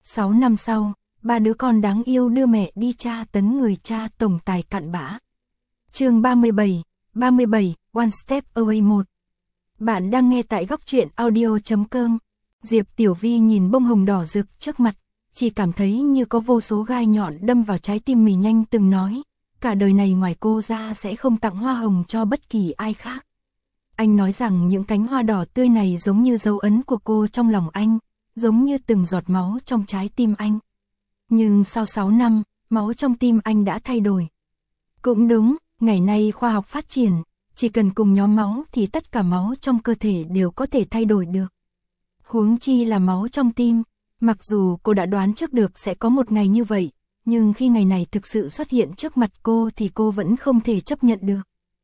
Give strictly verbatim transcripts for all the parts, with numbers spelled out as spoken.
Sáu năm sau, ba đứa con đáng yêu đưa mẹ đi tra tấn người cha tổng tài cặn bã. Chương ba mươi bảy, ba mươi bảy, One Step Away một. Bạn đang nghe tại góc truyện audio chấm com. Diệp Tiểu Vi nhìn bông hồng đỏ rực trước mặt, chỉ cảm thấy như có vô số gai nhọn đâm vào trái tim mình. Nhanh từng nói, cả đời này ngoài cô ra sẽ không tặng hoa hồng cho bất kỳ ai khác. Anh nói rằng những cánh hoa đỏ tươi này giống như dấu ấn của cô trong lòng anh, giống như từng giọt máu trong trái tim anh. Nhưng sau sáu năm, máu trong tim anh đã thay đổi. Cũng đúng, ngày nay khoa học phát triển, chỉ cần cùng nhóm máu thì tất cả máu trong cơ thể đều có thể thay đổi được. Huống chi là máu trong tim, mặc dù cô đã đoán trước được sẽ có một ngày như vậy, nhưng khi ngày này thực sự xuất hiện trước mặt cô thì cô vẫn không thể chấp nhận được.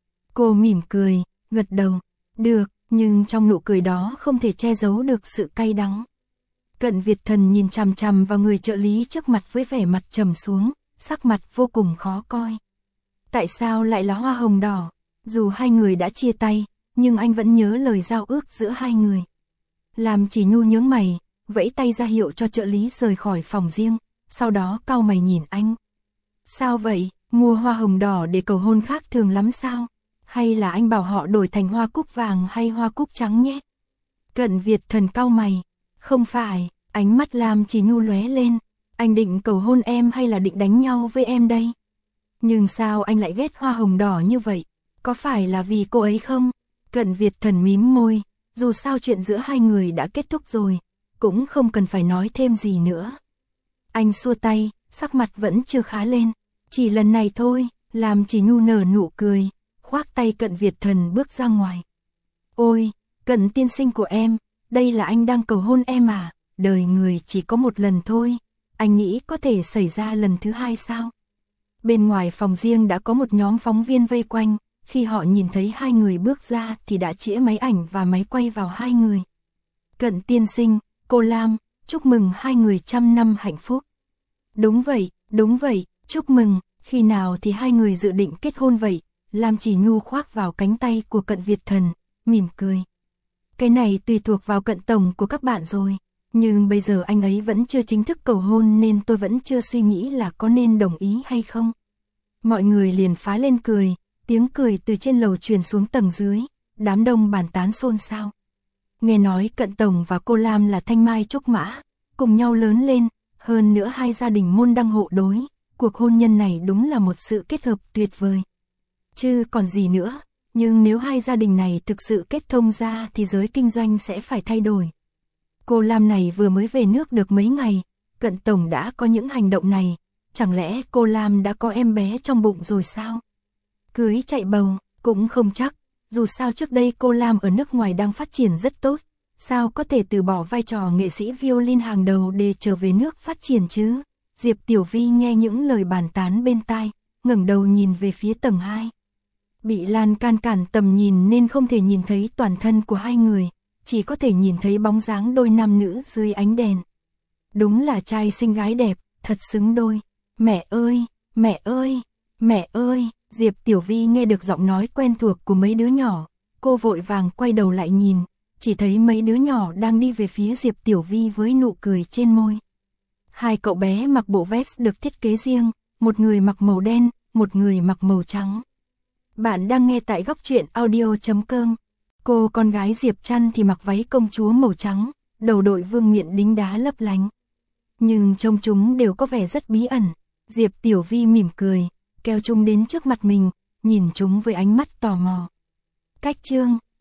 Cô mỉm cười, gật đầu, được, nhưng trong nụ cười đó không thể che giấu được sự cay đắng. Cận Việt Thần nhìn chằm chằm vào người trợ lý trước mặt với vẻ mặt trầm xuống, sắc mặt vô cùng khó coi. Tại sao lại là hoa hồng đỏ? Dù hai người đã chia tay, nhưng anh vẫn nhớ lời giao ước giữa hai người. Làm Chỉ Nhu nhướng mày, vẫy tay ra hiệu cho trợ lý rời khỏi phòng riêng, sau đó cau mày nhìn anh. Sao vậy, mua hoa hồng đỏ để cầu hôn khác thường lắm sao? Hay là anh bảo họ đổi thành hoa cúc vàng hay hoa cúc trắng nhé? Cận Việt Thần cau mày. Không phải, ánh mắt Lam Chỉ Nhu lóe lên. Anh định cầu hôn em hay là định đánh nhau với em đây? Nhưng sao anh lại ghét hoa hồng đỏ như vậy? Có phải là vì cô ấy không? Cận Việt Thần mím môi. Dù sao chuyện giữa hai người đã kết thúc rồi, cũng không cần phải nói thêm gì nữa. Anh xua tay, sắc mặt vẫn chưa khá lên. Chỉ lần này thôi, Lam Chỉ Nhu nở nụ cười, khoác tay Cận Việt Thần bước ra ngoài. Ôi, Cận tiên sinh của em, đây là anh đang cầu hôn em à? Đời người chỉ có một lần thôi, anh nghĩ có thể xảy ra lần thứ hai sao? Bên ngoài phòng riêng đã có một nhóm phóng viên vây quanh, khi họ nhìn thấy hai người bước ra thì đã chĩa máy ảnh và máy quay vào hai người. Cận tiên sinh, cô Lam, chúc mừng hai người trăm năm hạnh phúc. Đúng vậy, đúng vậy, chúc mừng, khi nào thì hai người dự định kết hôn vậy? Lam Chỉ Nhu khoác vào cánh tay của Cận Việt Thần, mỉm cười. Cái này tùy thuộc vào Cận tổng của các bạn rồi, nhưng bây giờ anh ấy vẫn chưa chính thức cầu hôn nên tôi vẫn chưa suy nghĩ là có nên đồng ý hay không. Mọi người liền phá lên cười, tiếng cười từ trên lầu truyền xuống tầng dưới, đám đông bàn tán xôn xao. Nghe nói Cận tổng và cô Lam là thanh mai trúc mã, cùng nhau lớn lên, hơn nữa hai gia đình môn đăng hộ đối, cuộc hôn nhân này đúng là một sự kết hợp tuyệt vời. Chứ còn gì nữa, nhưng nếu hai gia đình này thực sự kết thông ra thì giới kinh doanh sẽ phải thay đổi. Cô Lam này vừa mới về nước được mấy ngày, Cận tổng đã có những hành động này, chẳng lẽ cô Lam đã có em bé trong bụng rồi sao? Cưới chạy bầu, cũng không chắc, dù sao trước đây cô Lam ở nước ngoài đang phát triển rất tốt, sao có thể từ bỏ vai trò nghệ sĩ violin hàng đầu để trở về nước phát triển chứ? Diệp Tiểu Vi nghe những lời bàn tán bên tai, ngẩng đầu nhìn về phía tầng hai. Bị lan can cản tầm nhìn nên không thể nhìn thấy toàn thân của hai người, chỉ có thể nhìn thấy bóng dáng đôi nam nữ dưới ánh đèn. Đúng là trai xinh gái đẹp, thật xứng đôi. Mẹ ơi, mẹ ơi, mẹ ơi, Diệp Tiểu Vi nghe được giọng nói quen thuộc của mấy đứa nhỏ, cô vội vàng quay đầu lại nhìn, chỉ thấy mấy đứa nhỏ đang đi về phía Diệp Tiểu Vi với nụ cười trên môi. Hai cậu bé mặc bộ vest được thiết kế riêng, một người mặc màu đen, một người mặc màu trắng. Bạn đang nghe tại góc truyện audio chấm com. Cô con gái Diệp Trăn thì mặc váy công chúa màu trắng, đầu đội vương miện đính đá lấp lánh. Nhưng trông chúng đều có vẻ rất bí ẩn. Diệp Tiểu Vi mỉm cười, kéo chúng đến trước mặt mình, nhìn chúng với ánh mắt tò mò. Cách chương